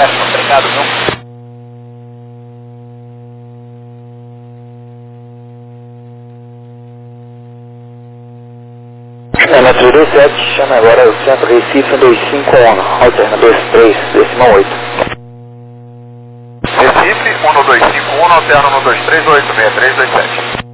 Cessna, obrigado, viu? Na 327, chama agora o centro Recife 125 alterna 23, decimal 8. Recife 1251, alterna 123, 6327.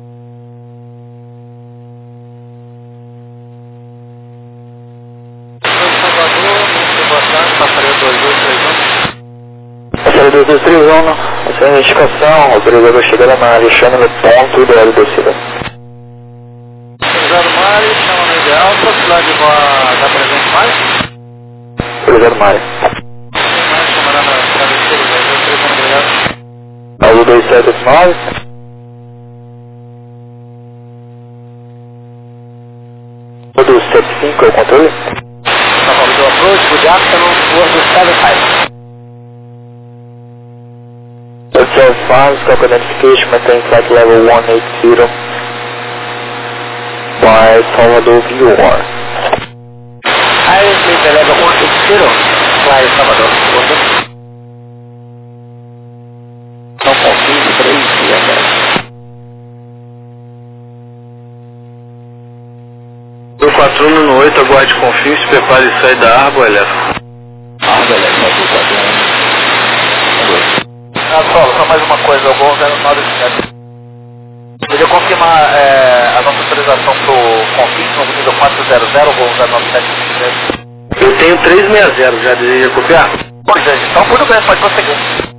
Passaria 2231, essa é a identificação, autorizador chegada na Alexandre no ponto ideal de descida. Autorizado Mari, chama no ideal, possibilidade da presente mais? Autorizado Mari. Mais, chamará na travesseira, 223, obrigado. Alô 2789. Do 75 é o controle? Salvador do approach, good afternoon, towards the 75. Hotel Farms, Coco Identification, maintain flight level 180 by Salvador VR. Iris, lead level 180, fly Salvador, não confie, 3 dias, Do 41 no 8, aguarde confio, se prepare e sai da Arbo, eleva. Arbo, eleva, do 41. Só mais uma coisa, eu vou usar no 97. Podia confirmar a nossa autorização para o config no nível 400, vou usar 97. Eu tenho 360, já deseja copiar? Pois é, então tudo bem, pode prosseguir.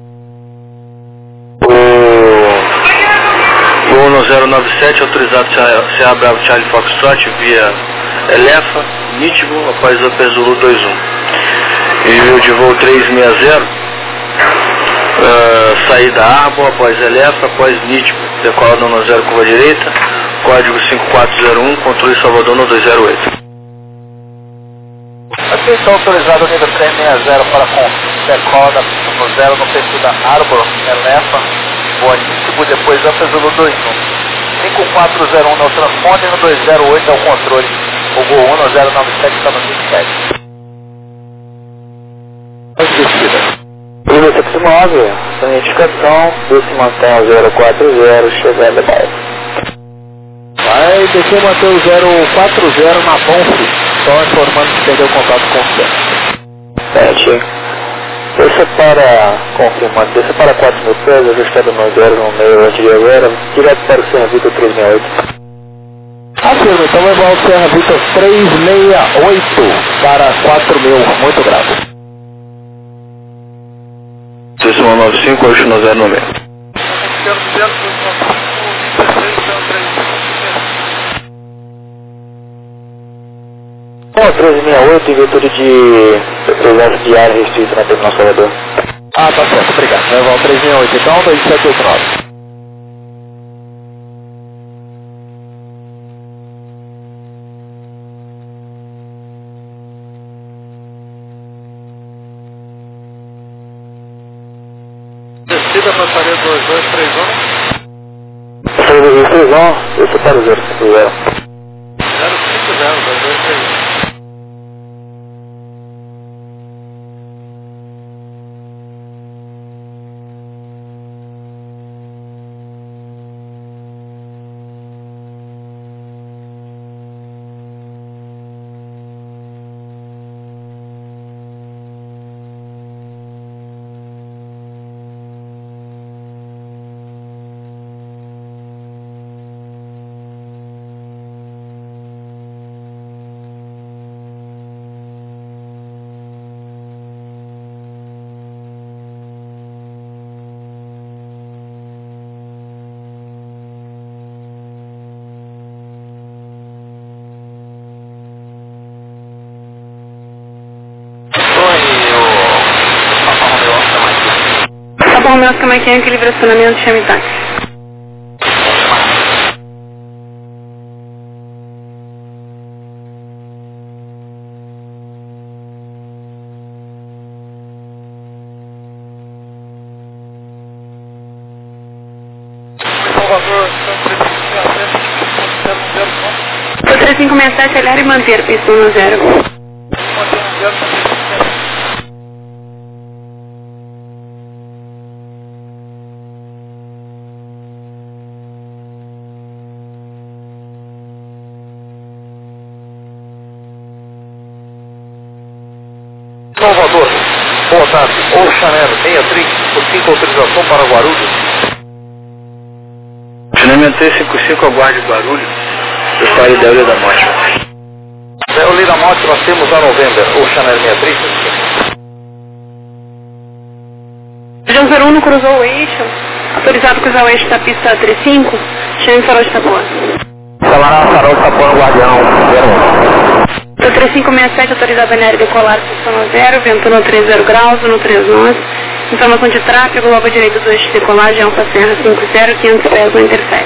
O 1097 autorizado CA Bravo Charlie Foxtrot via Elefa, Nitibo, após o Zulu 21. Envio de voo 360. Saída da Arbo, após Elefa, após Nitibo, decola no 0 curva direita, código 5401, controle Salvador no 208. Aqui está autorizado o nível 360 para decola no 0 no perfil da Arbor, Elefa, o Nitibo, depois Zulu 21. 5401 no transponder, no 208 é o controle, o Gol 1 no 097 está no 27. Descida. Nível 79, sua identificação, se mantém o 040, chegada baixa. Vai descer manter o 040 na Bonf, só informando que perdeu o contato com o Sete. Desça para, confirmando, desça para 4.000 pés, ajustado no 0 no meio antes de agora, direto para o Serra Vitor 368. Afirma, então levar o Serra Vitor 368 para 4.000, muito grato. 6195, hoje no 0 no meio. Bom, 1368 em virtude de presença de área restrita na terminal Salvador. Ah, tá certo, obrigado. Levar o 368, então, 2789. Descida, passaria 2231. Passaria 2231, desça para o 050. 050, 2231. Papa Romeo Oscar Mike, livre acionamento, chame táxi. O 3567, olhar e manter, pistão no 0. Boa tarde, Ocean Air 630, por 5 autorização para Guarulhos. Channel 355, aguarde Guarulhos. Eu falo da Ilha da Morte. Da Ilha da Morte nós temos a November, Ocean Air 630. Região 01 cruzou o eixo, autorizado cruzar o eixo da pista 35, chame farol de Taboa. Salará, farol de Taboa, Guardião 01. 3567, autorizado NR decolar, posição 0, vento no 30 graus, no 3 nós. Informação de tráfego, logo à direita do eixo de decolagem, Alfa Serra 50, 500 pés, não interfere.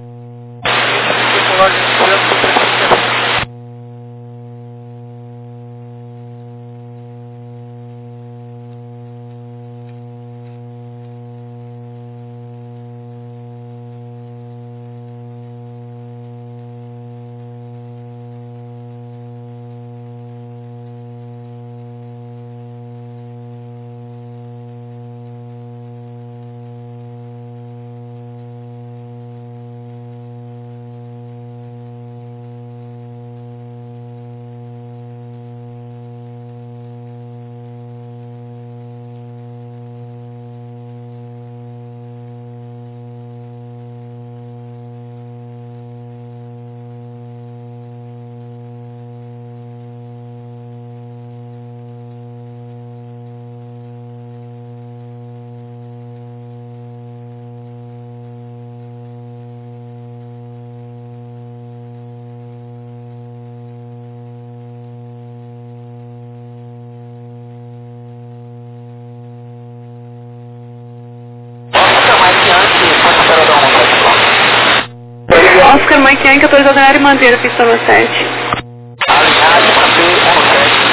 Oscar Mike Yankee, autorizado NR manter a pista no 7. Alinhado, manter no 7.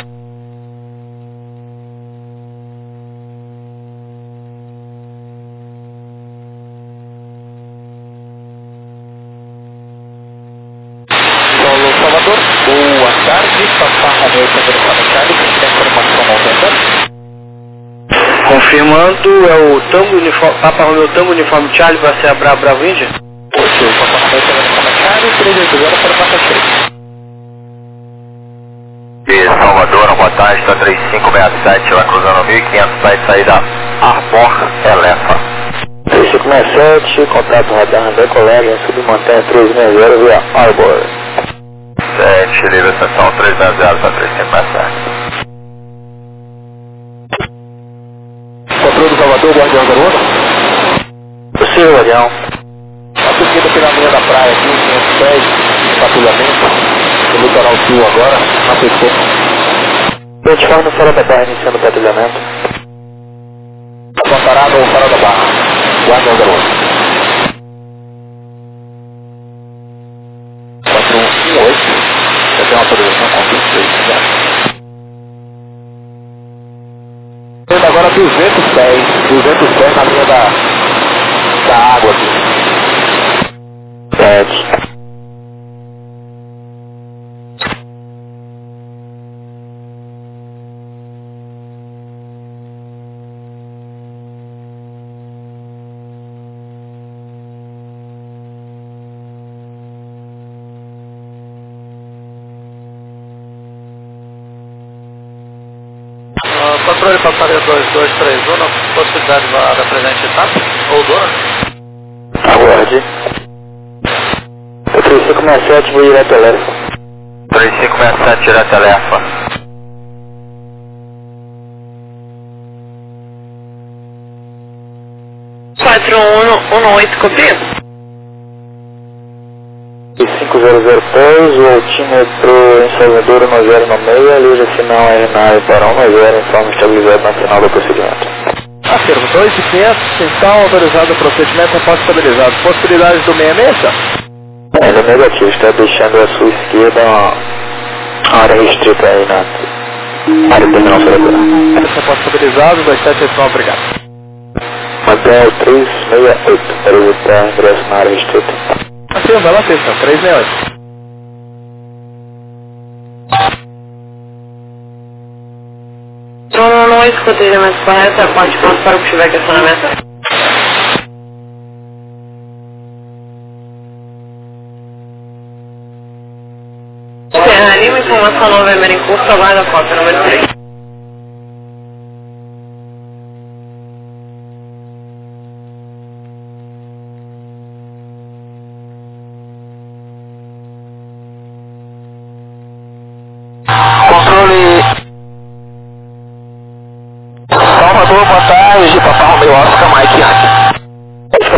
Paulo Salvador, boa tarde, Papá Romeu Tango Charlie, tem informação November. Confirmando, é o Tango Uniforme, Papa Romeu Tango Uniforme Charlie para ser a Bravo Índia? Ok, Papá Romeu Tango Charlie, 380 para Passa Cheio. E Salvador, boa tarde, está 3567, vai cruzando 1500, vai sair da Arbor Elefa. 3567, contato radar decolagem, submontanha 360 via Arbor. 7, livre estação 360 para 3567. Controle do Salvador, Guardião 01. Possível, Guardião. A subida pela linha da praia aqui, 500 pés, patrulhamento, no litoral sul agora, na PC. Plataforma no Farol da Barra iniciando o patrulhamento. Parado ou Farol da Barra, Guardião 01. 4118, já tem uma autorização com 26 já. Agora 200 pés na linha da água aqui. 7. Controle passaria 2231, na possibilidade da presente etapa, ou dona? Aguarde. 3567, vou direto a Elefa. 3567, direto a Elefa. Copia. 500 pés, o altímetro em Salvador 1096, a luz final é na área para 10, informe estabilizado na final do procedimento. Acervo 2.500, então autorizado o procedimento após estabilizado. Possibilidades do 66? Ainda negativo, está deixando a sua esquerda uma área restrita aí na área terminal Salvador. Após estabilizado, 2789, obrigado. Mantel 368, para evitar ingresso na área restrita. Acervo, ela fez, 368. Não escutei a mais correta, a parte ponto para o que tiver questionamento. Serra Lima, informação November em curso, aguarda a cópia número 3.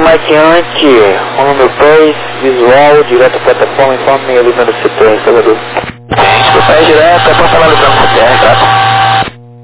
Mike, o número 3, visual, direto à plataforma, informe minha linha do setor, instalador. Sim, direto, é para falar ligando com o CR, tá?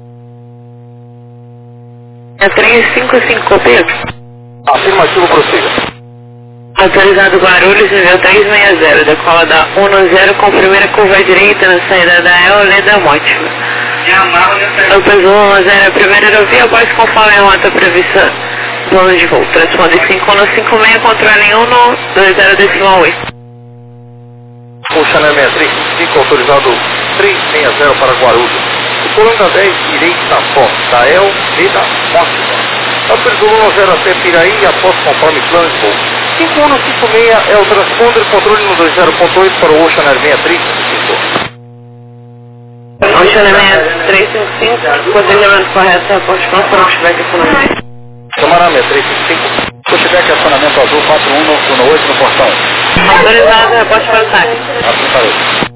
É 355, Pedro. Afirmativo, prossiga. Autorizado Guarulhos, nível 360, decola da 10 com primeira curva direita na saída da Eoleda Mótima. Eu peso 10, a primeira aerovia, após conforme a rota prevista, plano de voo. Transponder 5156, controle 120.8. Puxa na 635, autorizado 360 para Guarulhos. Circulando 10, direita após da Eoleda Mótima. Autorizado 10 até Piraí, após conforme plano de voo. 5156 é o transponder, controle no 20.8 para o Ocean Air 635. Ocean Air 355, posicionamento correto, aposto para o pushback econômico. Camarão 635, pushback acionamento azul 4118 no portão. Autorizado, aposto para o táxi. Assim parou.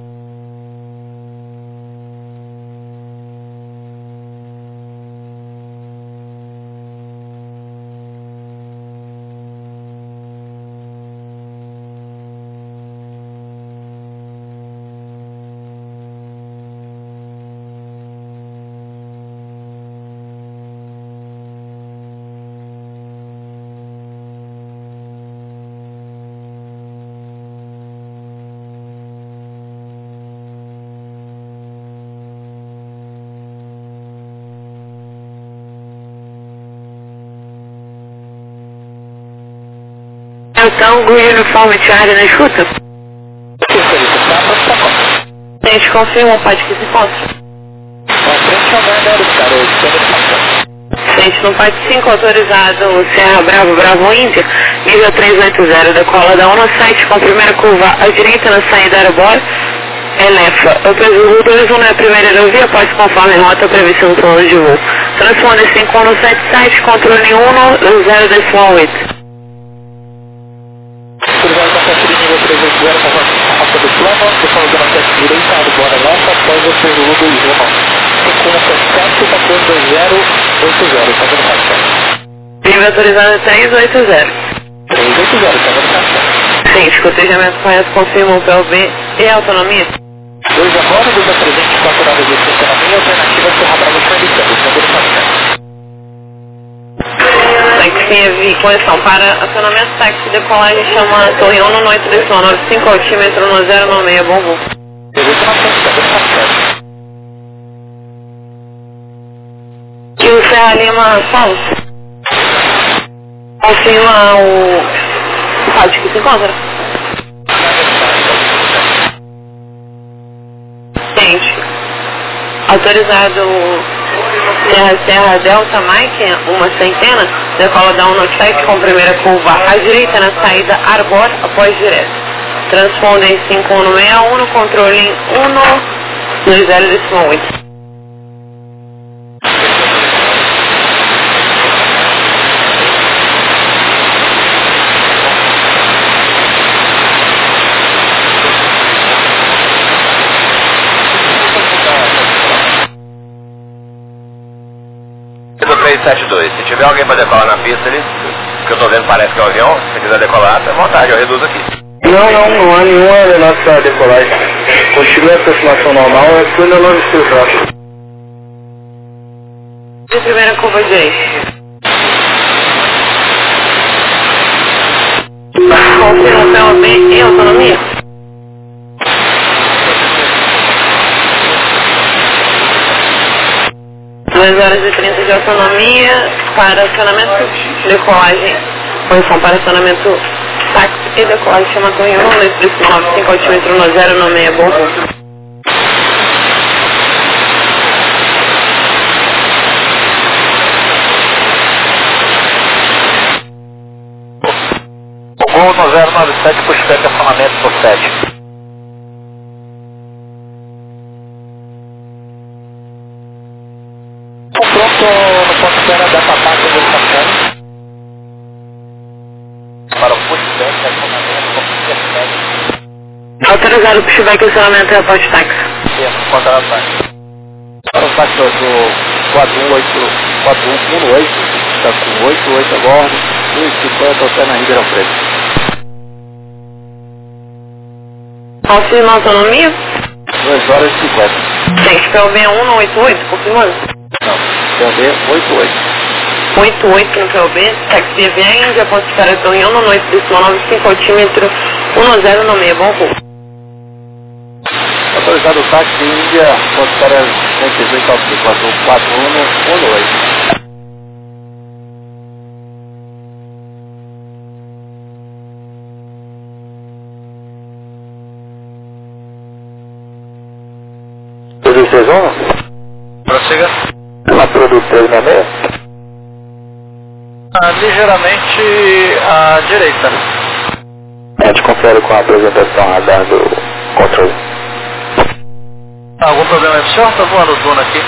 Tango Uniforme Charlie na escuta? A gente confirma o PAD que se encontra. Frente no PAD 5, autorizado Serra Bravo Bravo Índia, nível 380, decola da 17 com primeira curva à direita na saída aerobordo, Elefa. Eu peso 21 na primeira aerovia, pode conforme rota prevista no plano de voo. Transponder 5177, controle 10.8. Autorizado da Caxirinha nível 380, conforme a rota do plano, depois da nossa direita, agora Elefa, após o Zulu 21. 5177, controle 2080, tá dando caixa. Nível autorizado 380. 380, tá dando caixa. Sim, escotejamento correto, confirma o PLB e autonomia. 2 agora, 2 a 324 horas de funcionamento, alternativa Serra Brava Charlie, tá dando caixa. Táxi conexão para acionamento táxi decolagem, chama Torre 19895 altímetro no 096, bom voo. E o Serra Lima Santos confirma o rádio que se encontra. Gente, autorizado Serra Delta Mike, uma centena, decola da 197 com primeira curva à direita na saída Arbor após direto. Transponder 5161 no controle 120.8. Do 372, se tiver alguém para decolar na pista ali, que eu tô vendo parece que é um avião, se quiser decolar, tá à vontade, eu reduzo aqui. Não há nenhuma aeronave para decolagem. Continua a aproximação normal, é tudo ainda não estruturado. De primeira curva direita. Confirma o PLB e autonomia. Horas e 30 de autonomia para acionamento, decolagem, posição para acionamento táxi e decolagem, chama Torre 1, letra 95 altímetro no 096, bom voo. Gol no 097, pushback acionamento por 7. Pronto no ponto espera da Papaca do Santana. Para o pushback acionamento por 7. Autorizado o pushback acionamento e após táxi. Tempo, contrato táxi. Para o táxi do 4118, está com 88 agora. 2h50 até na Ribeirão Preto. Confirma a autonomia? 2h50. Gente, POB 188, confirmando? Não, POB 88. 88 no POB, táxi via Índia, ponto de espera Torreão, no noite decimal 95, altímetro 10 no meio, bom voo. Autorizado o táxi Índia, ponto de espera 118, altímetro 4118. Prossiga. Na produto 366? Ligeiramente à direita. A gente confere com a apresentação radar do controle. Algum problema aí pro senhor? Tá voando o dono aqui.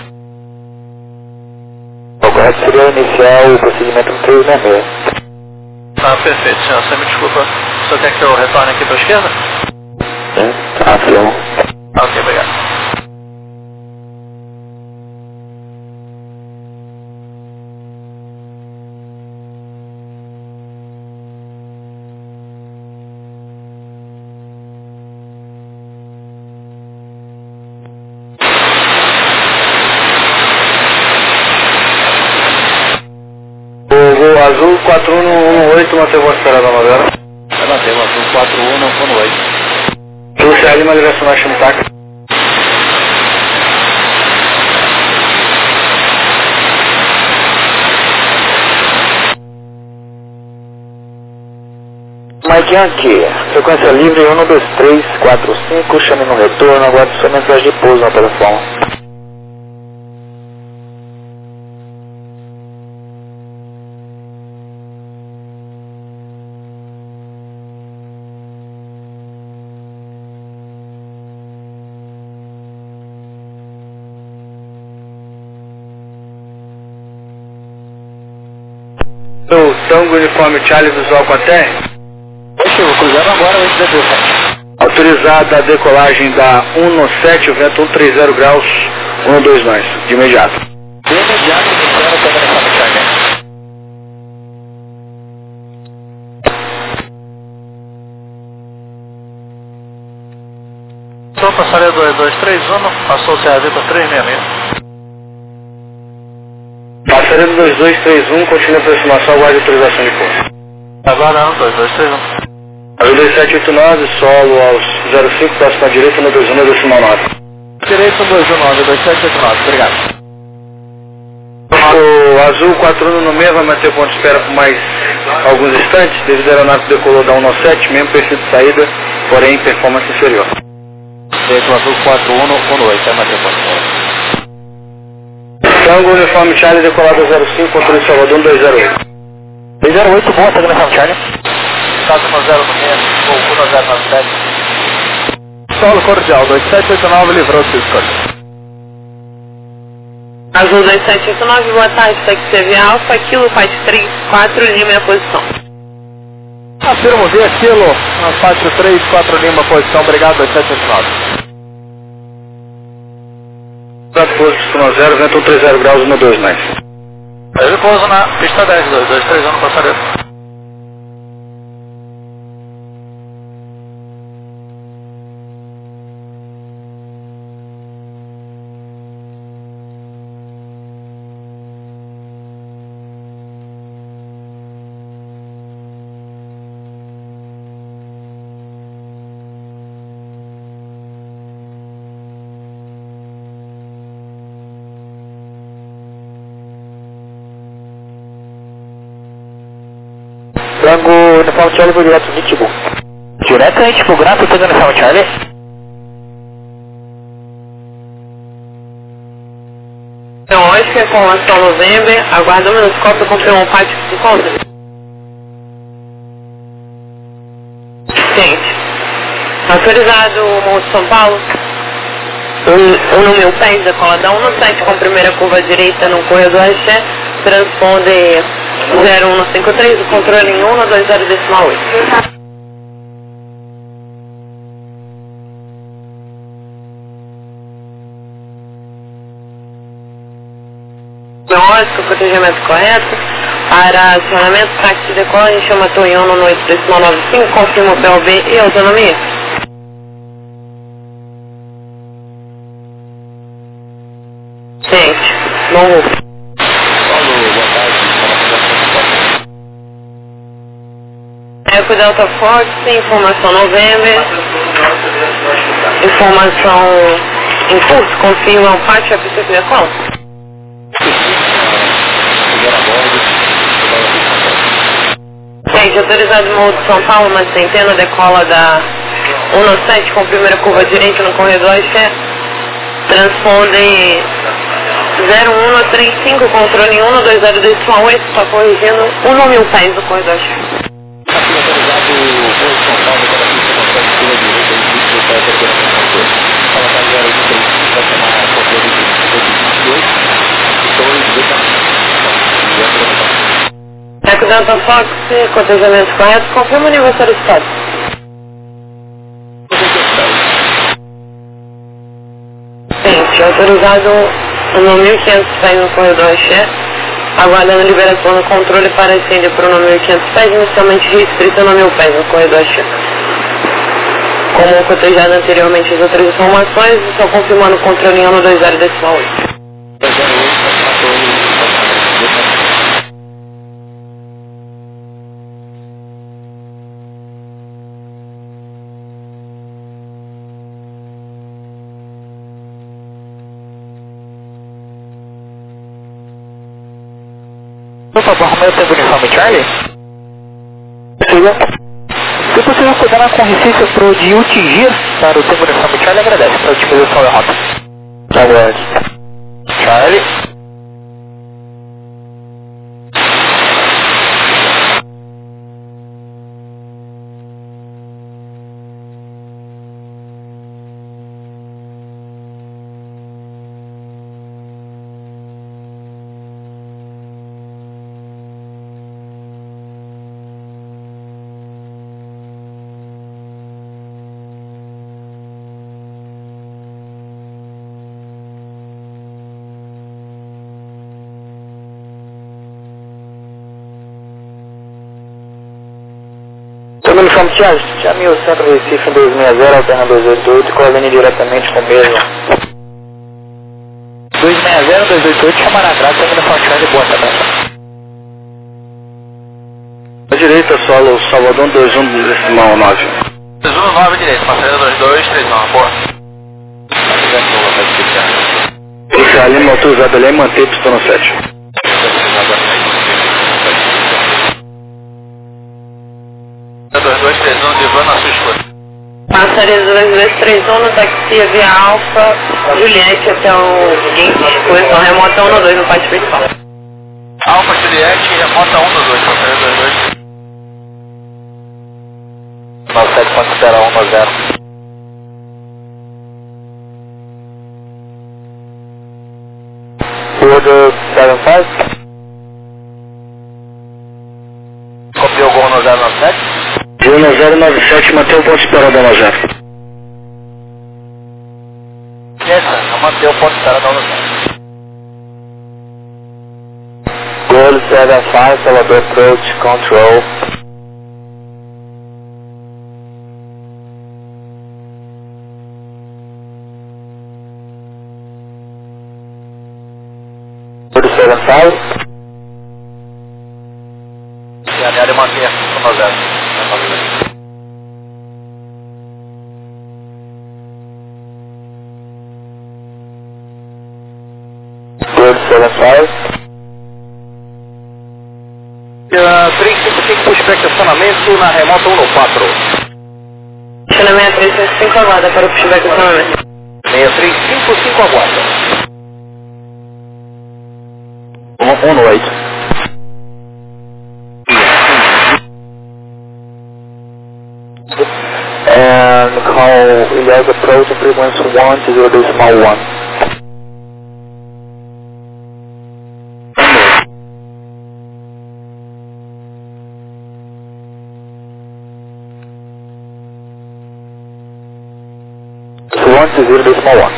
O correto seria iniciar o procedimento no 366. Perfeito, senhor. Você me desculpa. O senhor quer que eu retorne aqui para a esquerda? Sim, afirmo. Ok, obrigado. Azul 4118, manteve a esperada na novela. Manteve azul 4118. Luciano Lima, direção na Chimitaca. Mike Yankee, frequência livre 12345, chame no retorno, aguarde sua mensagem de pouso na plataforma. O Tango Uniforme Charlie visual com a TR. Chegou cruzando agora o SDB. Autorizada a decolagem da 197, o vento 130 graus, 12 nós, de imediato. De imediato, iniciando o Tango Uniforme Charlie. Sou passageiro 2231, passou o CAV para 366. Passageiro 2231, continua a aproximação, aguarde autorização de pouso. Aguardando 2231. Azul 2789, solo aos 05, próximo à direita, no 21, decimal 9. Direito 219, 2789, obrigado. O Azul 41 no meio vai manter ponto de espera por mais alguns instantes, devido à aeronave decolou da 197, mesmo perfil de saída, porém performance inferior. Direito Azul 4118, vai manter ponto de espera. Tango Uniforme Charlie, decolado 05, controle Salvador 208. 208, bom, Tango Uniforme Charlie. Estado 10 no meio, voo 1097. Solo cordial, 2789, livrou sua escolha. Azul 2789, boa tarde, táxi via Alfa, Kilo 434, Lima, a posição. Afirmo, via Kilo, 434 Lima, posição, obrigado, 2789. Pouso 0, vento 130 graus, 12 mais. Ele pousa na pista 10, 2231 no passageiro. Tango Uniforme Charlie, vou direto de Tibu. Diretamente pro Grato, Tango Uniforme Charlie. Então, hoje que é com ação November, aguarda um minuto, cópia confirmou o pátio que se encontra. Gente, autorizado o Morro de São Paulo, no meu pés, da cola da 197 com primeira curva direita no corredor Axé, transponder 0153, o controle em 120 decimal 8. Lógico, protegimento correto. Para acionamento, táxi decola, a gente chama Tonhão no 83995, confirma o PLB e autonomia. Gente, bom voo. Eco Delta Fox, informação November, informação em curso, confirma o pátio, a pista de decola. Gente, autorizado modo São Paulo, uma centena, decola da 197 com primeira curva direita no corredor Axé. Transponde 0135, controle 12028, está corrigindo 1.000 pés do corredor Axé. Autorizado modo São Paulo para a pista controle curva direita e pista para a terceira controle. Fala para 0135, vai tomar controle de 228. Eco Delta Fox, cotejamento correto, confirma o aniversário do estado. Gente, autorizado no 1500 pés no corredor Axé, aguardando liberação no controle para incêndio para o no 1500 pés, inicialmente restrito no 1000 pés no corredor Axé. Como cotejado anteriormente as outras informações, estou confirmando o controle em ano 20.8. Por favor, arrumei o tempo uniforme Charlie? Siga. Se possível, cuidar na corrigência para o de UTG para o tempo uniforme Charlie, agradece para a otimização da rota. Aguarde. Charlie. Todo uniforme Charlie, chame o Centro Recife 260, alterna 288, coordene diretamente com o mesmo. 260, 288, chama na grade, todo uniforme Charlie, boa também. À direita, solo Salvador 21, decimal 9. 219 direito, passageiro 2239, boa. Esse Lima autorizado ali, manter pistão no 7. Passaria 2231 no taxi via Alfa, Juliette até o posição remota 1 no pátio principal. Alfa Juliette, remota 1 dos 2, passageiro 22. 97.0110. Order 75. Copiou o gol no 097. Voo no 097, mantém o ponto esperado da 0. Yes, sir. Eu mantei o ponto esperado da 0. Gol 75, Salvador approach, control. Gol 75. E a área mantém a 5 no 0. Gol 75. 355 pushback estacionamento na remota 194. Estacionamento 355 aguarda para o pushback estacionamento. 6355 aguarda. 118. And call Elias approach and frequency 120.1. To 0.1.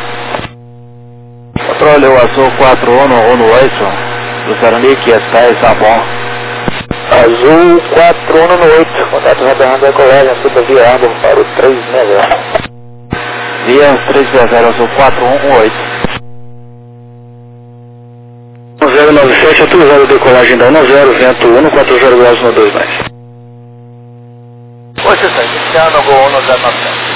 Controle o Azul 4 ONU 8, do Saranique, SKS Sabon, Azul 4198, contato radar da colégia, suba via Arbor para o 360. Via 360, Azul 4118. 097, autorizado a decolagem da 10, vento 140 graus 12 mais. Hoje está iniciando, voo 1097.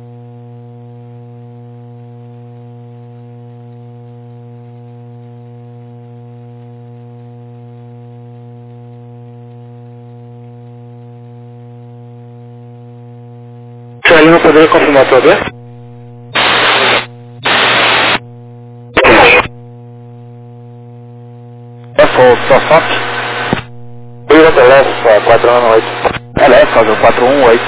Charlinho, poderia confirmar o AB? Só SOP? LF 418. LF, Azul 418.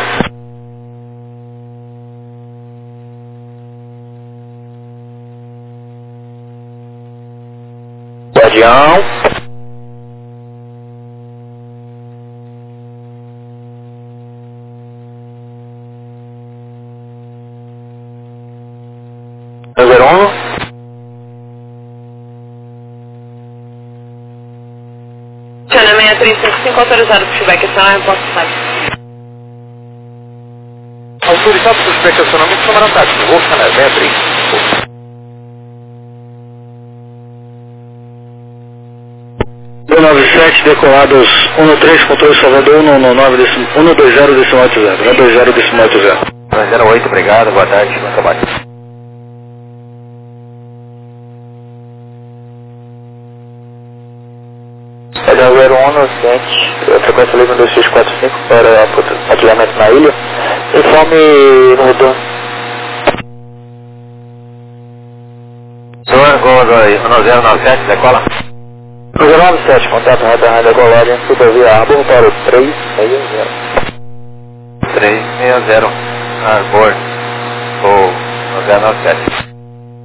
Guardião. Número 1. Chana 6355, autorizado para o feedback, acionar em Porto Santo. Autorizado para o feedback, acionamento, câmara tática, voo Chana 63. 297, decolados 13, controle Salvador, 120,80. 208, obrigado, boa tarde, bom trabalho. É 017, frequência livre 2645 para patrulhamento na ilha. Informe no retorno. Senhor, Gol 1097, decola. 097, contato radar da colégia, suba via Arbor para o 360. 360, Arbor, ou 1097.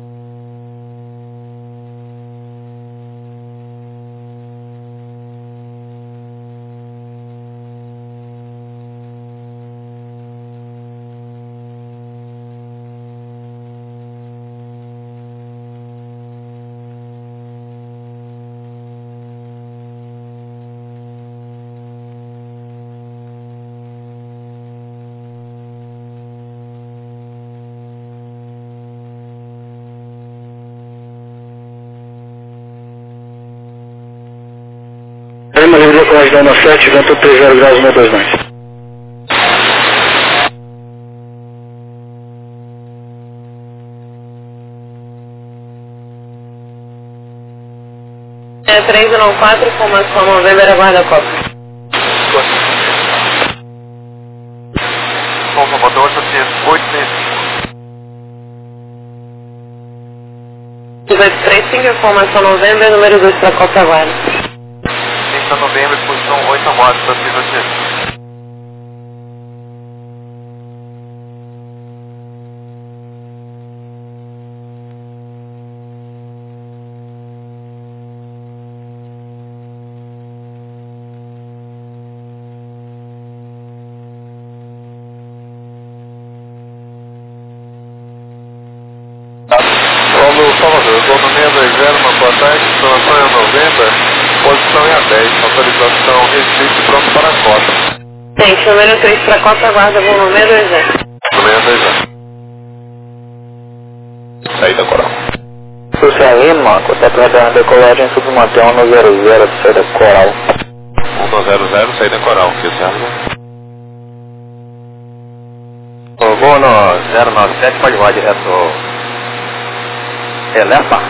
Prima livre decolagem da 17, vento 30 graus 12 mais. É 314, informação November, aguarda a Copa. Bom, Salvador, 865. 1835, informação November, número 2 para a Copa, aguarda. 30 de novembro, posição 8 a morte, da Silva. Salvador, eu estou no 620, uma boa tarde, informação em novembro, posição em A10, autorização restrita e pronto para a Copa. Gente, número 3 para a Copa, aguarda voo no 620. No 620. Saída Coral. Sussa Lima, contato radar da colégia, submanter 100, saída Coral. 100, saída Coral, o voo no 097 pode voar direto Elefa.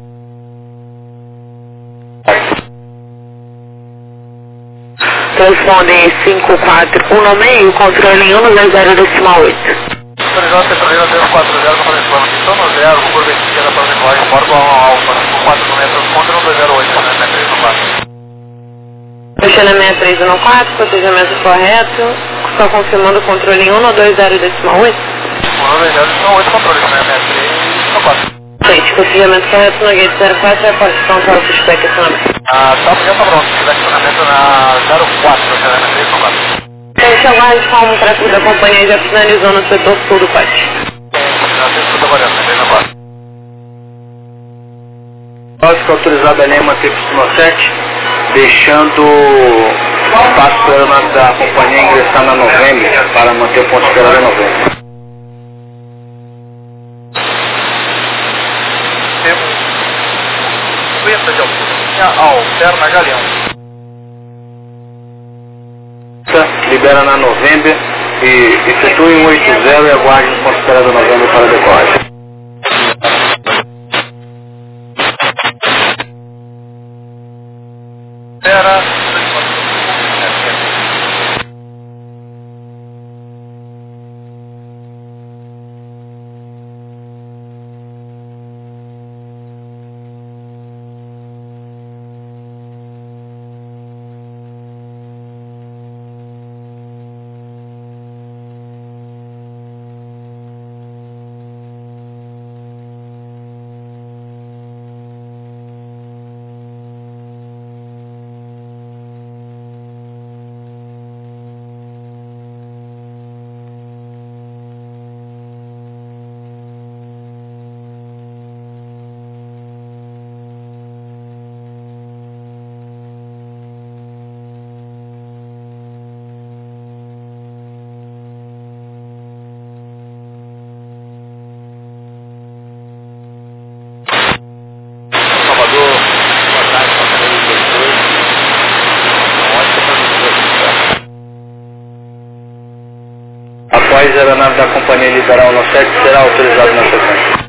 Telefone 54196, controle 120,8. Autorizado petroleiro 040 para reclama. Então no 0, por vestir para decolagem, bordo alfa, 4 metros, contra 120,8, né? 314. Fechando a 6314, procedimento correto. Só confirmando o controle 120,8. 120,8, controle, né? 6314. Gente, procedimento correto no gate 04, repartição para o suspect acionamento. Tá, já tá pronto, se acionamento na 04, né? 314. Gente, aguarde como o tráfego da companhia já finalizou no setor sul do pátio. Lógico autorizada a linha manter por 7, deixando Passo pela aeronave da companhia ingressar na November para manter o ponto esperado em November. Temos 50 de altura, alterna Galeão. Libera na November e efetue um 80 e aguarde o ponto esperado em November para a decolagem. Espera. Após a aeronave da companhia liberar o 17, será autorizado na sequência.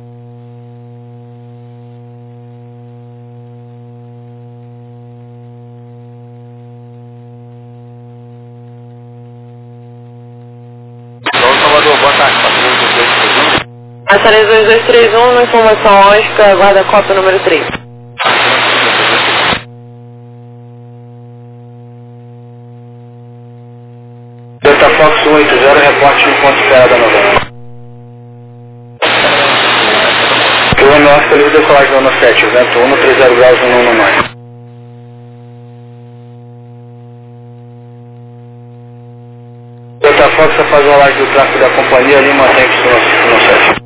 Salvador, boa tarde, patrulha 2231. Passareia 2231, na informação lógica, aguarda a cópia número 3. Delta Fox 180, reporte no ponto esperado a November. QM Oscar, livre decolagem no 7, vento 130 graus 119. Delta Fox faz o rolagem do tráfego da companhia ali e mantém no 7.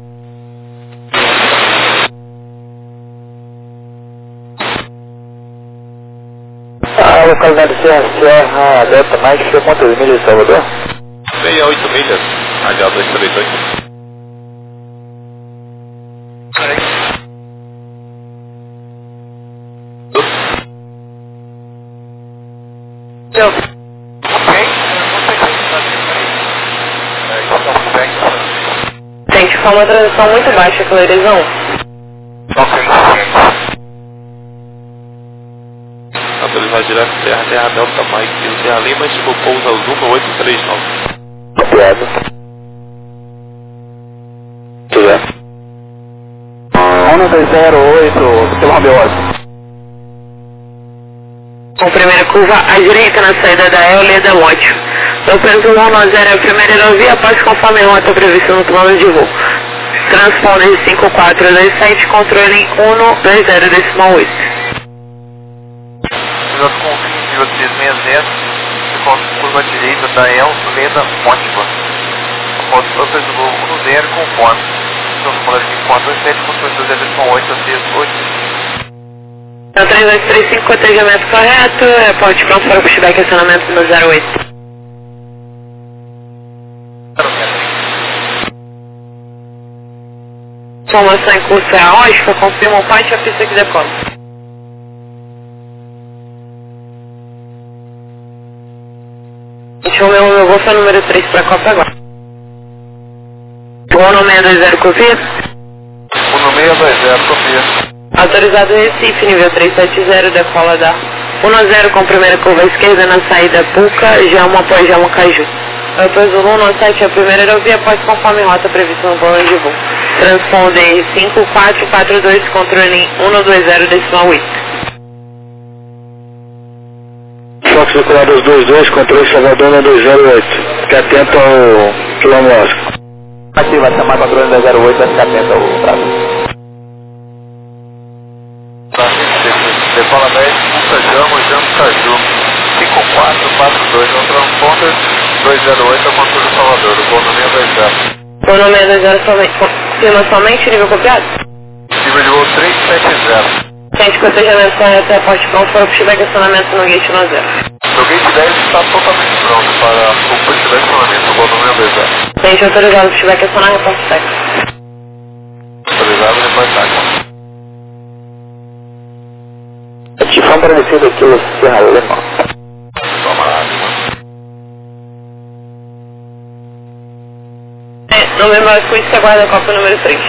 A localidade Serra Delta Mike, fica quantas milhas de Salvador? 68 milhas, AGA 238. Gente, foi uma transição muito baixa, Clarizão. Autorizar direto Serra Delta Mike, Serra Lima, estimou pouso ao Zuma 839. Copiado. Tudo bem. 1208, pelo Romeo 8. Com primeira curva à direita na saída da Euler da Monte. O peso 190 é a primeira aerovia, após conforme a rota prevista no plano de voo. Transponder 5427, controle em 120,8. Piloto com 2360, com curva direita da Euler da Monte. Após o peso do voo 10 conforme. Transponder 5427, controle 2,8 É o 3835, cotejamento correto, reporte pronto para o pushback, acionamento no 08. Informação em curso é a OSPA, confirma o ponte e a pista que decola. Deixa eu ver o meu voo foi número 3 para a Copa agora. Voo no 620, copia? O no 620, copia. Autorizado Recife, nível 370, decola da 10 com primeira curva à esquerda na saída Puca, Jalma após Jalma Caju. Depois do 197 é a primeira aerovia, após conforme rota prevista no plano de voo. Transponder 5442, controle em 120,8. Fox decolado 22, controle Salvador na 208. Fique atento ao quilômetro Oscar. Ativa, chamar controle 08, vai ficar atento ao prazo. Decola 10, Puca Jama, Caju. 5442, no transponder 208, a controle Salvador, o voo no 620. O no 620 somente, confirma somente nível copiado? Nível de voo 370. Gente, cotejamento até a porte pronto para o pushback e estacionamento no gate 90. O gate 10 está totalmente pronto para o pushback e estacionamento, vou no meu 20. Gente, autorizado o pushback e estacionamento, repórte sec. Autorizado, repórte sec. Tifão para descida aqui, Serra Alemã. Toma lá, Lima. Novembro Squid, que aguarda a copa número 3.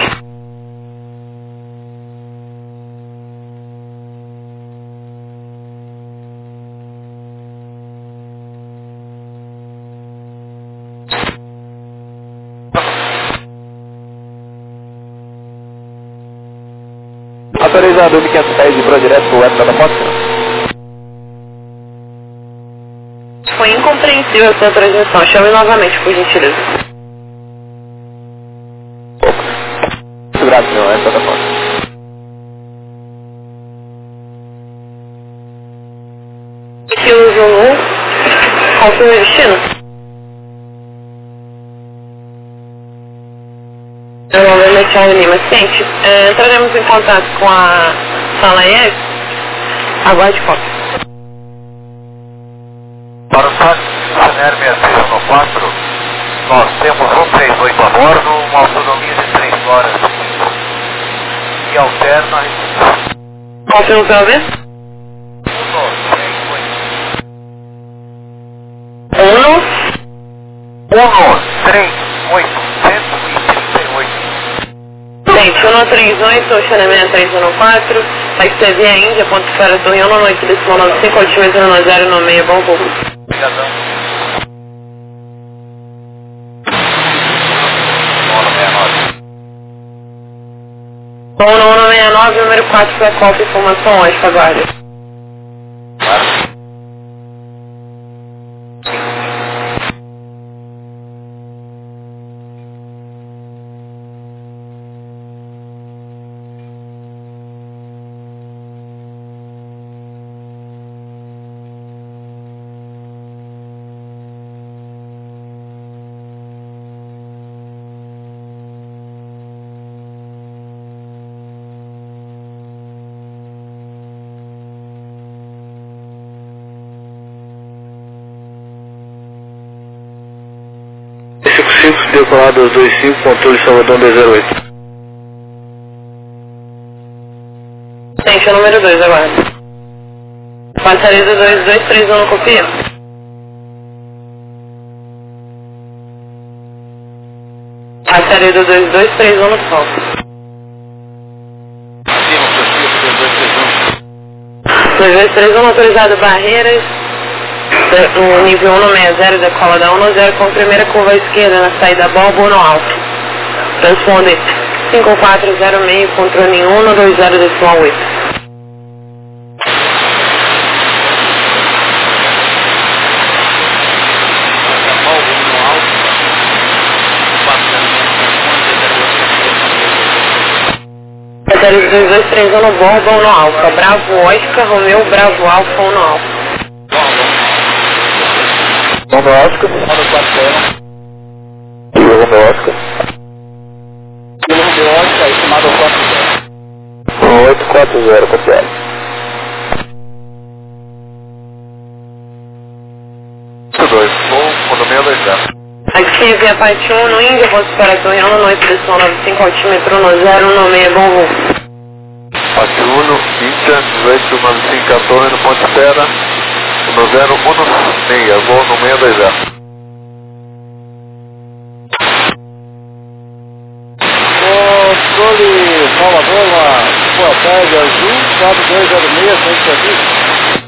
Autorizado, 1510 de Pro direto pro web da foto. Foi incompreensível a sua transmissão. Chame novamente, por gentileza. Graças, meu, essa da foto. Kilo Zulu, confirma o destino. Meu nome é Charlie Lima. Gente, entraremos em contato com a sala EF. Aguarde cópia. Para o táxi Funcionário 6314, nós temos 138 a bordo, uma autonomia de 3 horas e alterna Confirma pela vez? 138. Gente, 138, estacionamento 314, XTV a Índia, ponto fora Torreão, na noite desse 95, altímetro 90 no meio, bom pouco. Obrigadão. 1169, número 4, para qual informação hoje, aguarde. Decolado 25, controle Salvador 208. Gente, o número 2, aguarde. Passaria do 2231, copia. Passaria do 2231 no sol. 2231 autorizado barreiras. No nível 160 da cola da 10 com a primeira curva à esquerda na saída Balbo no alto. Transponder 5406, controle 120,8. Passaria 2231 no Borba no Alfa. Bravo Oscar, Romeu, Bravo Alfa no Alfa. Romeu Oscar. E o Romeu Oscar. E o Romeu Oscar, estimado 840, copiado. Condomínio 2. Aqui via parte 1 no Índia, ponto para Torreão, no noite de som 95 altímetro no 016, bom voo. Parte 1, Índia, 189514 no ponto espera, no 016, voo no 620. Controle Salvador, boa tarde, Azul, 4206, frente serviço.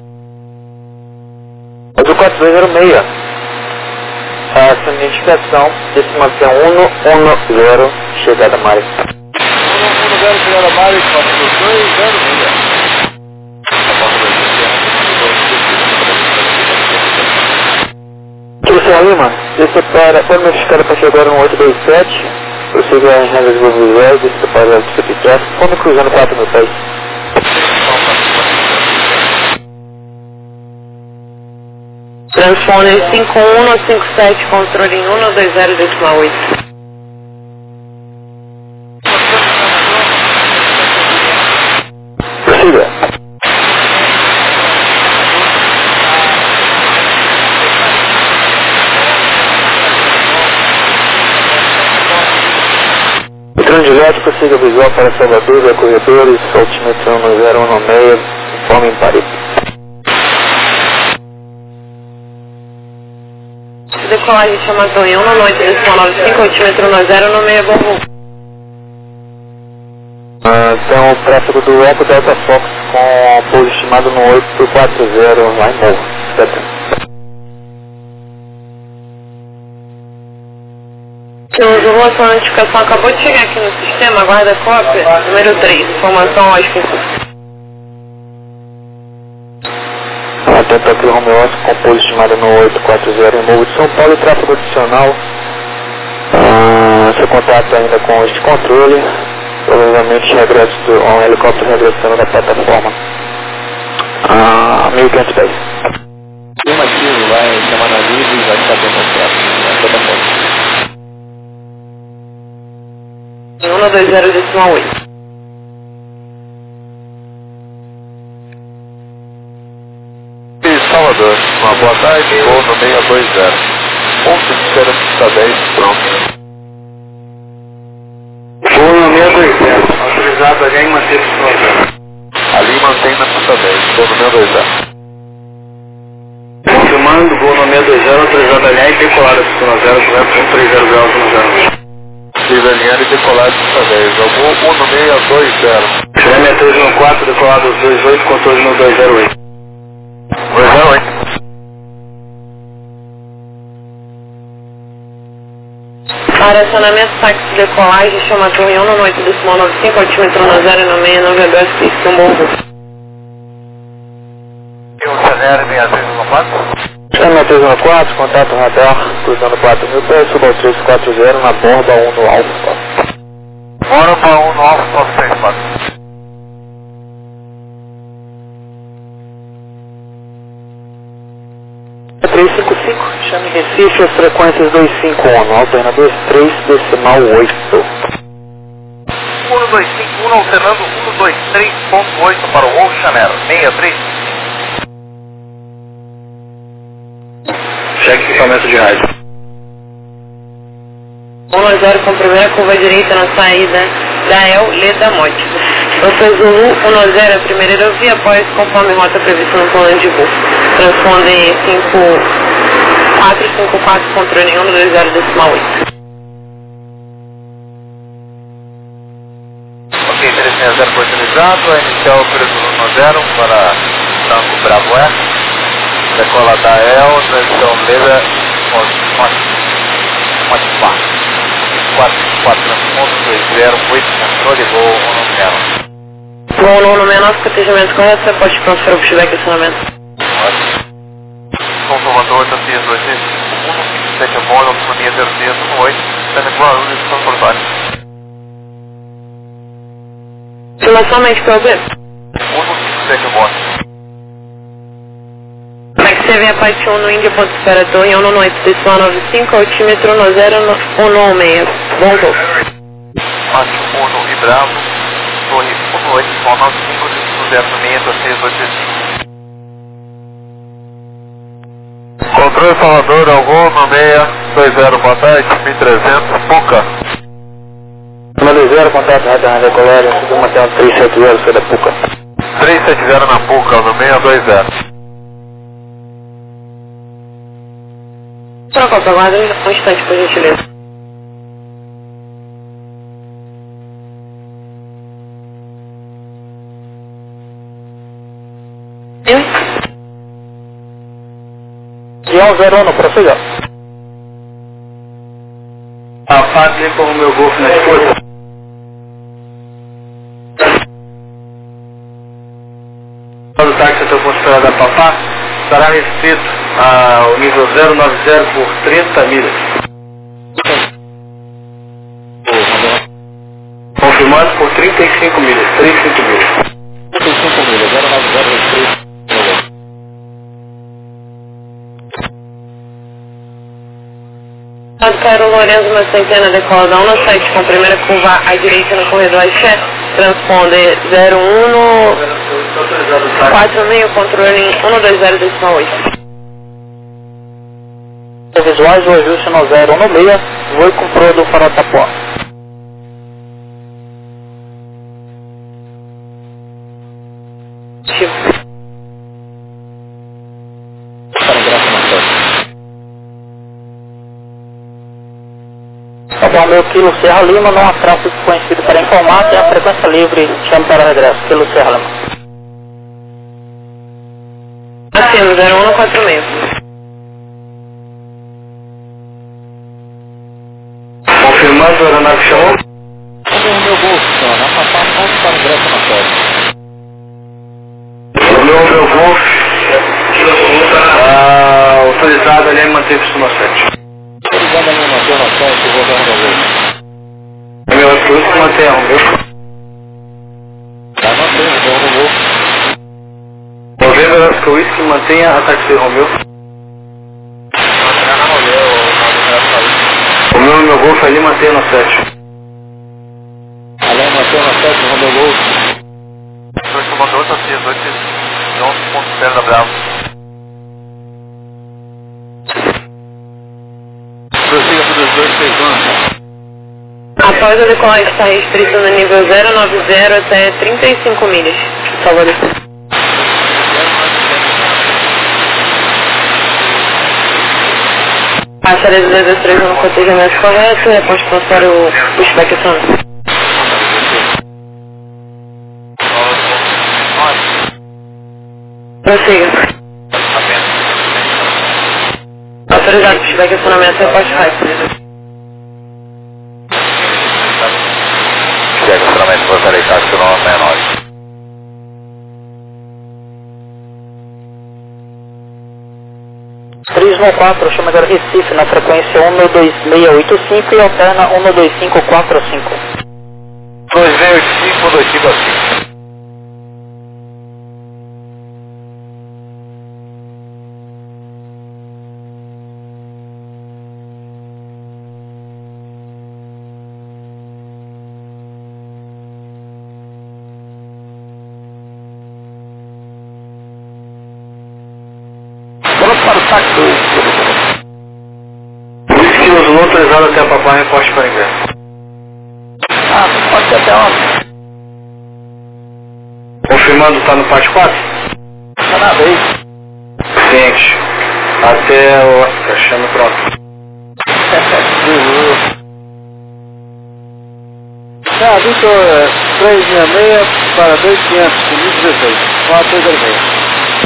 Azul 4206. A sua identificação, estimação 110, chegada Mário. 110, chegada Mário, 4206. Cristian Lima, desça para notificada para chegar no 827, prossiga em regra de Google, desça para o subtrato, como cruzando 4 mil pés. Transponder 5157, controle 120,8. Prossiga Brasília. Translete, prossiga visual para Salvador, via corredores, altímetro 1016, informe em Paris. Decolagem chama Torre 1 na noite, decimal 95, altímetro 1016, bom voo. Então, o tráfego do Eco Delta Fox com pouso estimado no 840 lá em Morro, etc. Zulu, sua notificação acabou de chegar aqui no sistema, guarda cópia, número 3, informação hóspede. Atento aqui o Romeo Oscar com pouso estimado no 840 em Morro de São Paulo, tráfego adicional. Seu contato ainda com este controle, provavelmente regresso um helicóptero regressando da plataforma. 1500 pés. Afirmativo, vai chamar na livre e vai ficar bem mais certo. 120 decimal 8. Salvador, uma boa tarde, voo no 620. Ponto de espera pista 10, pronto. Voo no 620, autorizado a linha manter pista 10. Ali mantém na pista 10, voo no 620. Confirmando, voo no 620, autorizado a linha e decolar a pista 0, correto, 130 graus no 0. Desalinhar e decolar pista 10, voo 1620. Chileme 314, decolado 28, controle no 208. 208. Para acionamento, táxi de decolagem, chama Torre 1 na noite, decimal 95, altímetro 1096, pista um bom voo. E o Chanel 6314? Chama 314, contato radar, cruzando 4000 pés, suba ao 340 na borda 1 no Alfa. Borba 1 no Alfa 934. É 355, chame Recife, as frequências 251, alternador 3 decimal 8. 1251 alternando 123.8 para o Wolf Chanel 63. Cheque equipamento de rádio. 110 com primeira curva direita na saída da El Leda Monte. Você Zulu 10, a primeira aerovia, após conforme rota prevista no plano de voo. Transponder 5454, controle 120 decimal 8. Ok, 360 oportunizado, a inicial preço 10 para Tango Bravo Eco. Decola da El, transição Leda, Monte 4 transponder 208, controle, voo 190. Voo no menor, protegimento correto, você pode transferir o pushback de acionamento. Conformador da PIS 251, 7 a bordo, autonomia 0618, sendo Guarulhos, São Portugal. Estimação médica PLB? 157 a bordo. XCV a parte 1 no Índia, ponto de espera, Torre 1 no noite, decimal 95, altímetro 1016, bom voo. Mate 1 e Bravo, Torre 18, decimal 95, destino 0685. Controle Salvador, Algol, no 620, boa tarde, 1300, Puca. 120, contato radar, decolar, subiu manter 370, da Puca. 370 na Puca, no 620. Troca, aguarda um instante, por gentileza. Guião 01, prossiga. A pátria com o meu golfe na escuta. O táxi até o ponto esperado da Papá estará restrito ao nível 090 por 30 milhas. Confirmado por 35 milhas, 35 milhas. 35 milhas, 090, Cairo Lourenço, uma centena, decola da 1 7, com primeira curva à direita no corredor Axé, transponder 01 no 46, controle em 120,8. Visuais, o ajuste no 016, voo com proa do farol Tapuã. Tá bom, meu Kilo Serra Lima, não há tráfego conhecido para informar, tem a frequência livre, chame para regresso, Kilo Serra Lima. Acima, 0146. Confirmando, a aeronave chamou? O meu voo funciona, passar ponto para ingresso na sede. O meu voo autorizado ali, manteve-se no 7. Autorizado a me manter na sede, vou dar um voo. Meu atributo que mantém o meu. Vai manter, vou dar um voo. Novembro Oscar Whisky mantenha a taxi Romeu. O meu voo foi ali, mantenha no 7. Além de manter na sede, vou dar um voo. Dois comandou, outra cia, 11.0 da Bravo. Prossiga para os 261. Após a decolagem está restrita no nível 090 até 35 milhas. Salvador. Passaria 223 no cotejamento correto, reposto para o pushback acionado. Prossiga. Autorizado, pushback acionamento, reposto rápido. Chega, finalmente vou verificar que o nome é nós. Turismo 4, chama agora Recife na frequência 12685 e alterna 12545. 2685, 255. Vamos para o táxi 2. Whisky Oslo autorizado até a papai, reposte para ingresso. Ah, pode ser até ontem. Confirmando, está no parte 4? Tá na vez. Ciente. Até o Oscar, chama pronto. Ah, Vitor, 366 para 2500, 2016. 436.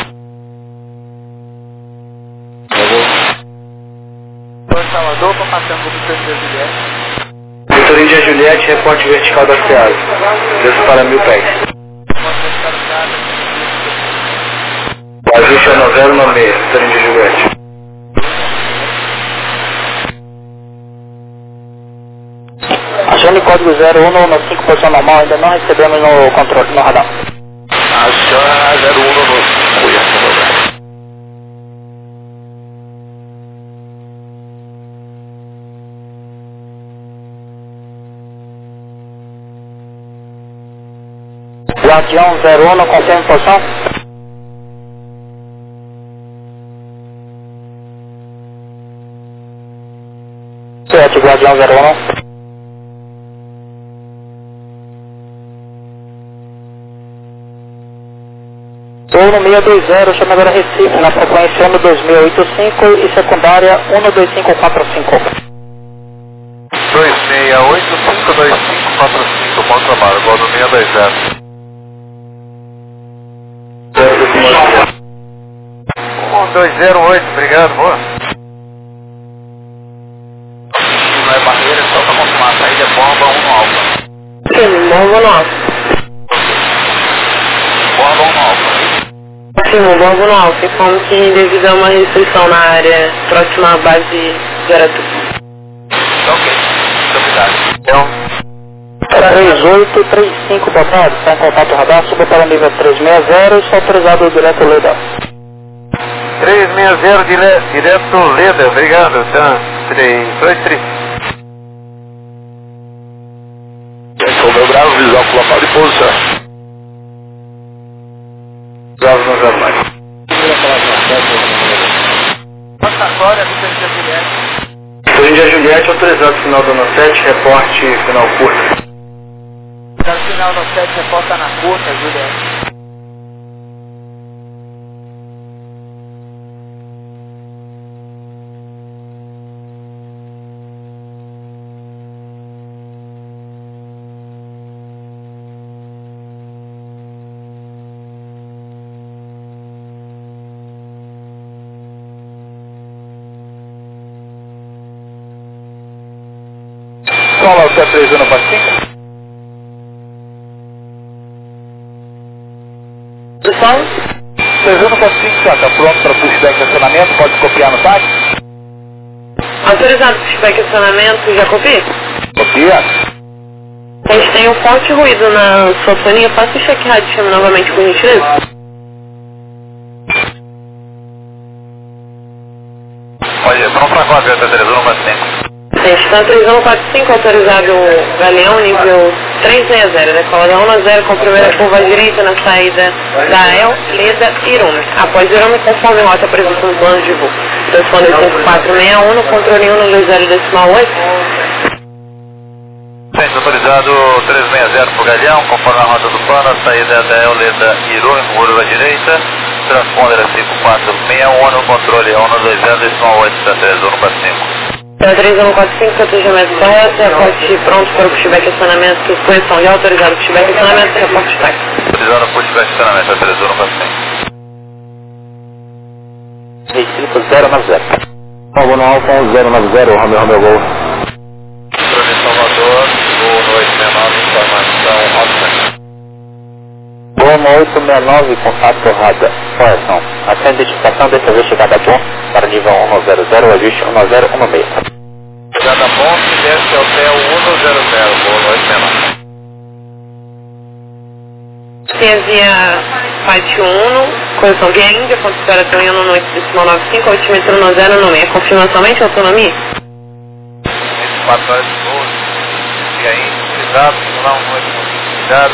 Salvador, estou passando por Vitor Juliette. Vitor Índia Juliette, reporte vertical da Seara. Desço para 1000 pés. O ajuste é no 096, Vitor Índia Juliette. Acione código 0195, posição normal, ainda não recebemos no controle, no radar. Aciona 01 no Cuiabá, no lugar. Guardião 01, não confirma posição? Certo, Guardião 01. Voo no 620, chama agora Recife, na frequência 12685 e secundária 12545. 268, 52545, bom trabalho, igual no 620. 1208, obrigado, boa. Não é barreira, só para confirmar, a saída é bomba 1 no alfa. Sim, bomba no alfa. Bomba 1 no alfa. Sim, bomba no alfa. Informo que devido a uma restrição na área próxima à base de Aratuba. Ok, muito obrigado. Então, 3835, boa tarde, está em contato radar, suba para o nível 360 e está autorizado direto LEDA. 360 direto Leda, obrigado, tá? 323. Sou meu bravo, visual com local de posição. não mais. Passatória do Índia Juliette. Sou Índia Juliette, autorizado final da 7, reporte final curta. Da final da 7, reporta na curta, Juliette. Sola o T3 para 5. Pessoal? 3 para 5 já está pronto para pushback de acionamento, pode copiar no táxi? Autorizado pushback acionamento, já copia? Copia. A gente tem um forte ruído na sua fonia, faça o check rádio, chama novamente por gentileza. Pode ir, vamos para qual avião T3 para 5? A gente está 3145, autorizado Galeão, nível 360, decola da 10 com a primeira curva à direita na saída da El, Leda e Irume. Após Irume, conforme rota previsto no plano de voo. Transponder 5461, no controle 120.8. Centro autorizado 360 para o Galeão, conforme a rota do plano, a saída da El, Leda e Irume, curva à direita. Transponder 5461, no controle 120.8, T3 para 5. 3145, atendimento correto, reporte pronto para o pushback acionamento, suspensão já autorizado pushback acionamento, reporte táxi. Autorizado pushback acionamento, T3 para 5. Recife 090. Salvo no Alfa 090, Romeo Golf. Controle Salvador, voo no 869, informação ótima. Voo no 869, contato rada. Correção. Até a identificação dessa vez chegada a bom para nível 100, ajuste 1016. Chegada Ponte, desce hotel 100, voo no 869. Cesia Flight 1, correção via Índia, ponto de espera também no 895, altimetro 1096. Confirmaçãomente autonomia? 24 horas de voo, e aí, cuidado, não, cuidado,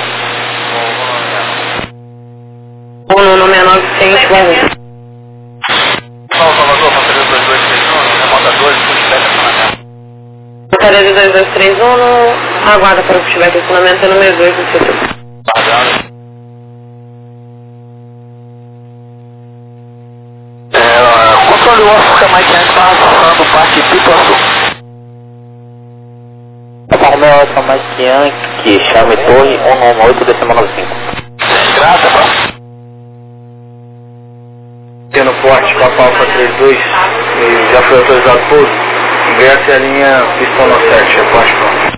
No 69, Salvador, Fortaleza 2231, remota 2, pushback acionamento. Fortaleza 2231, aguarda para o pushback acionamento número 2 do setor. Controle Oscar Mike Yankee está acessando parte Pituaçu. Romeo Alfa Mike Yankee, chame torre 198,95. Graças, Tendo porte Papa Alfa 32, e já foi autorizado pouso, ingresse a linha pistão no 7, reporte pronto.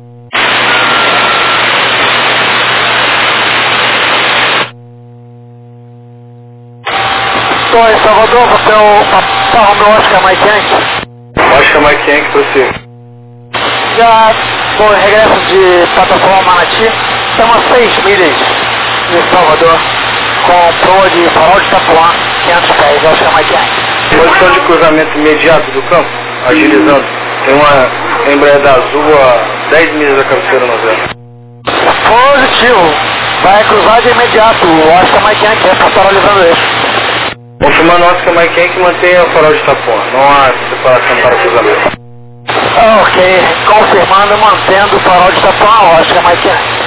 Estou em Salvador, você é o Papa Romeo Oscar Mike Yankee. Oscar Mike Yankee, prossiga. Já estou em regresso de plataforma Manati, estamos a 6 milhas de Salvador, com proa de farol de Itapuã, 500 pés, Oscar Mike Yankee. Posição de cruzamento imediato do campo, agilizando. Tem uma embreada azul a 10 milhas da cabeceira no zero. Positivo, vai cruzar de imediato, o Oscar Mike Yankee, reportalizando isso. Confirmando Oscar Mike Yankee, mantenha o farol de Itapuã, não há separação para cruzamento. Ok, confirmando, mantendo o farol de Itapuã, Oscar Mike Yankee.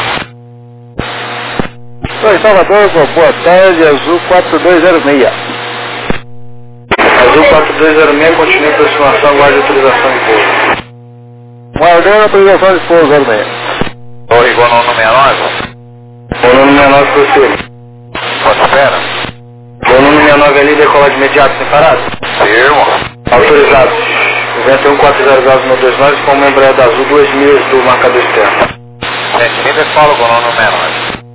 Oi, Salvador, boa tarde, Azul 4206. Azul 4206, continue a aproximação, aguarde autorização de pouso. Guardando a autorização de pouso 06. Oi, igual no 69? O número 69 prossiga. Pode espera? O número 69 ali decola de imediato, sem parada? Firmo. Autorizado. 914009 com uma embreada azul, 2 milhas do marcador externo. Gente, nem decolo igual no 69.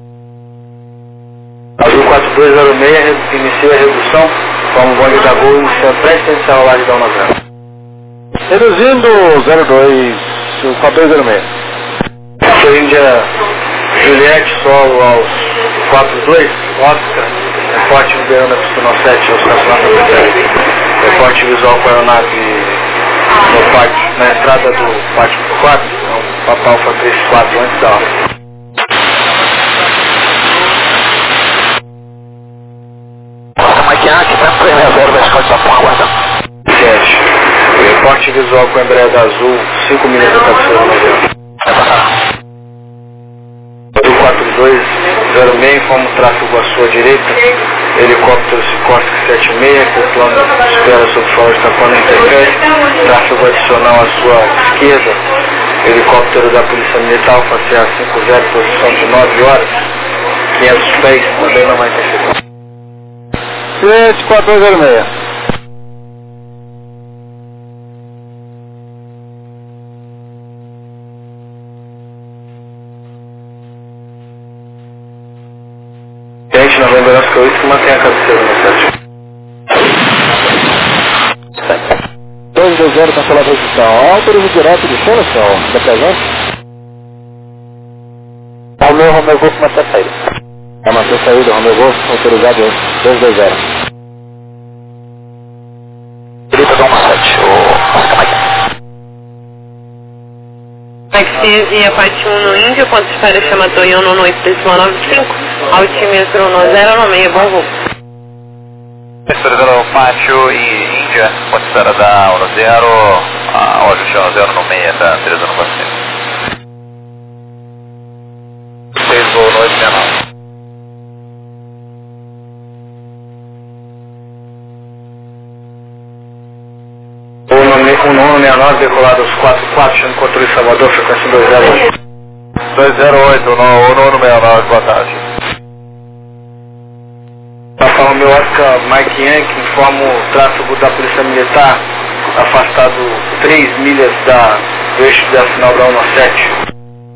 Azul 4206, inicia a redução, como bonde da Gol, iniciando pré-extensão ao lado da 10. Reduzindo 02, 4206. Sou Índia Juliette, solo aos 42, Oscar, reporte liberando a pistão 7, aos cancelamentos do PTL. Reporte visual com a aeronave no pátio, na entrada do pátio 4, então, Papa Alfa 34, antes da hora. Itapuã, aguardando. Gente, reporte visual com a embreagem azul, 5 milhas de cabeceira no avião. Azul 4206, informa o tráfego à sua direita, helicóptero Sikorsky 76, que o plano espera sobre o solo de Itapuã não interfere, tráfego adicional à sua esquerda, helicóptero da Polícia Militar, Alfa CA50, posição de 9 horas, 500 pés, também não vai interferir. 7406. Gente, na lembrança que eu isso que mantém a cabeceira no 7. 220, cancelado a posição. Autorizo direto de solução. Está presente? Romeu Golfo, manter a saída. É manter a saída, Romeu Golfo, autorizado 220. Direita da 17, o Oscar Mike. Taxi a parte 1 no Índia, quanto espera chama Toyano no 8.95, altímetro no 096, bom voo. Esperando Pátio e Índia, quanto espera da 10, ajuste 096 da 395. 6 voo 869. O nono 69, decolado aos 44, chama controle Salvador, frequência 208. 208, o nono 69, boa tarde. Papa Romeu Oscar Mike Yankee informa o tráfego da Polícia Militar, afastado 3 milhas do eixo da final da 117.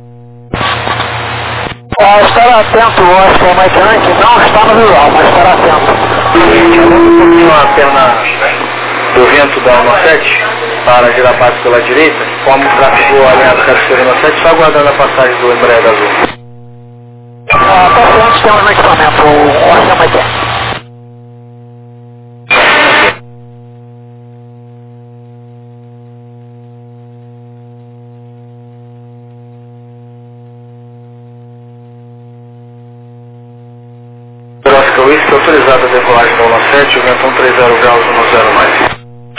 Estará atento, o Oscar Mike Yankee não está no visual, mas estará atento. Um pouquinho a perna do vento da 117 para girar base pela direita, forma o tráfego alinhado cabeceira 117, só aguardando a passagem do embreagem azul. Pacientes temos no equipamento, o Oscar Mike Yankee. Oscar Whisky autorizado a decolagem da 117, o vento 130 graus 10 mais.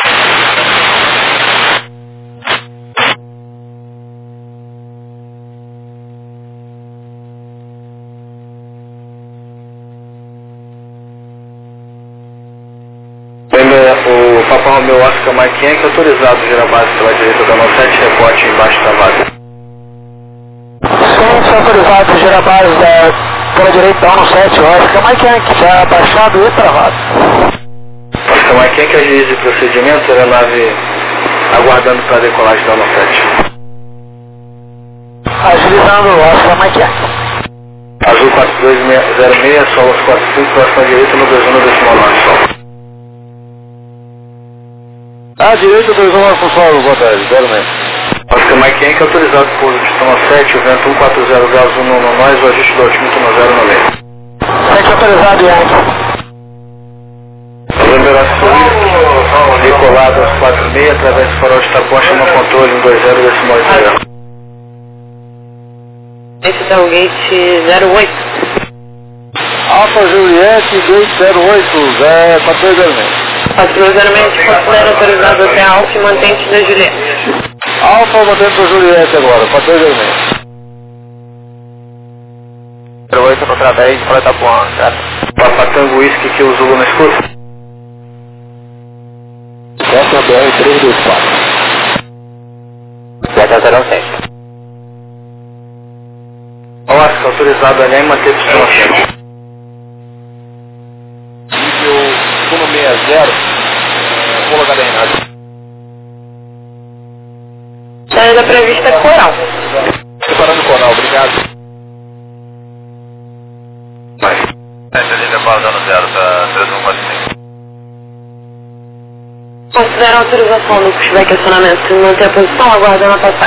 O Papa Romeu Oscar Mike Yankee autorizado a girar base pela direita da 97, reporte embaixo da vaga. Sim, autorizado a girar base pela direita da 17, Oscar Mike Yankee, já baixado e travado. Oscar Mike Yankee agiliza o procedimento, era a nave aguardando para a decolagem da 97. Agilizando o Oscar Mike Yankee. Azul 4206, solo 45, próxima direita no 21,9 sol. À direita, 219 com solo, boa tarde, 06. Oscar Mike Yankee autorizado por posição 7, o vento 140 graus 1 no nós, o ajuste do altímetro no 096. 7 autorizado, Yankee. Decolado aos 46, através do farol de Itapuã, chama controle 120 decimal 0. Esse é o gate 08. Alfa Juliette 208, 4206. 4206 considera autorizado até a Alfa e mantente da Juliette. Alfa mantendo para Juliette agora, 4206. 08 no través para Itapuã, certo? Papa Tango Whisky que o Zulu não escuta. Essa é a BR 324. 707. Oscar autorizado a linha e manter distância. Nível 160, homologado em rádio. Saída prevista é Coral. Preparando o Coral, obrigado. Linda pausando 0, tá 3145. Considera a autorização do pushback acionamento e manter a posição aguardando a passagem.